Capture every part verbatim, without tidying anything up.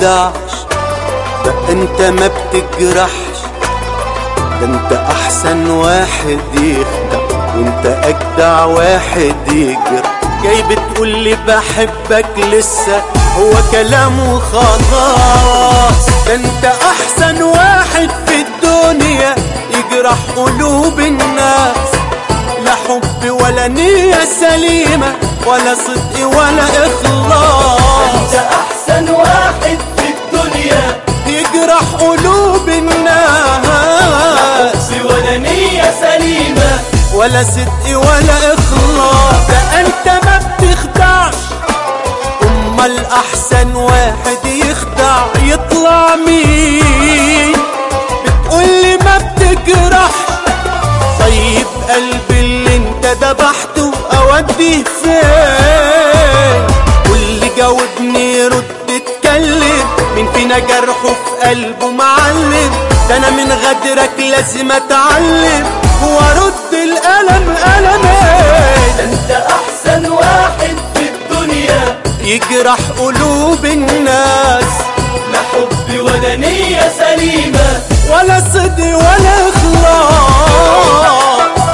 بتخدعش، ده انت ما بتجرحش، ده انت احسن واحد يخدع وانت اجدع واحد يجرح. جاي بتقولي بحبك لسه هو كلامه خلاص، ده انت احسن واحد في الدنيا يجرح قلوب الناس. لا حب ولا نية سليمة ولا صدق ولا اخلاص، انت احسن واحد في الدنيا يجرح قلوب الناس. لا حب ولا نية سليمة ولا صدق ولا اخلاص، ده انت ما بتخدعش. امال احسن واحد يخدع يطلع مين؟ بتقولي ما بتجرحش، طيب قلبي اللي انت دبحته اوديه فين؟ واللي جاوبني رد اتكلم، مين فينا جرحه في قلبه معلم؟ ده انا من غدرك لازم اتعلم وارد الالم المين. انت احسن واحد في الدنيا يجرح قلوب الناس، لا حب ولا نية سليمة ولا صدق ولا اخلاص.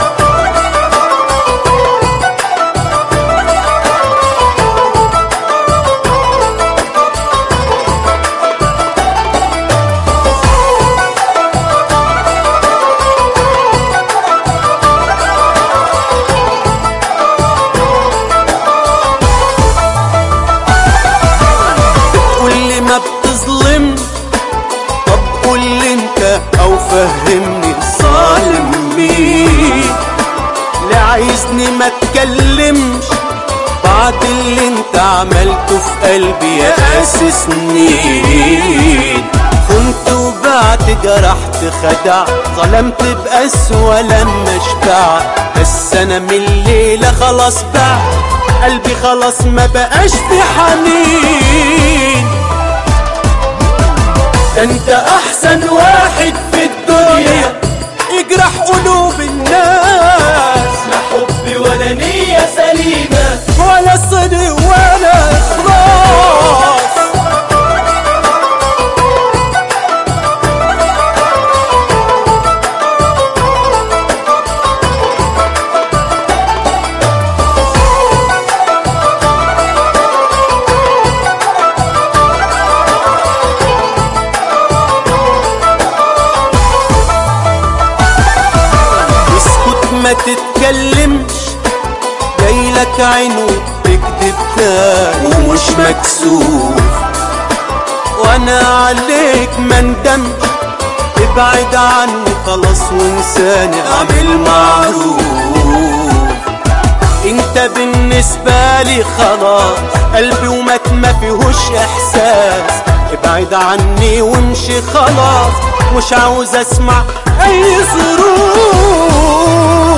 ما بتظلمني، طب قول لي انت او فهمني الظالم مين؟ ليه عايزني ما اتكلمش بعد اللي انت عملته في قلبي يا قاسي سنين؟ كنت وبعت جرحت خدعت ظلمت بقسوة لما اشتعت، بس انا من الليلة خلاص بعت قلبي خلاص ما بقاش في حنين. ده انت احسن واحد في الدنيا يجرح قلوب الناس، لا حب ولا نية سليمة ولا صدق ولا اخلاص. ما تتكلمش، جايلك عين وبتكدب تاني ومش مكسوف، وانا عليك ما ندمش. ابعد عني خلاص وانساني اعمل معروف، انت بالنسبة لي خلاص قلبي ومات ما فيهوش احساس. ابعد عني وامشي خلاص مش عاوز اسمع اي ظروف.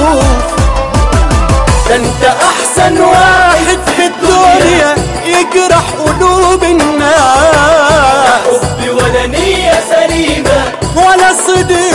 ده انت احسن واحد في الدنيا يجرح قلوب الناس، لا حب ولا نية سليمة ولا صدق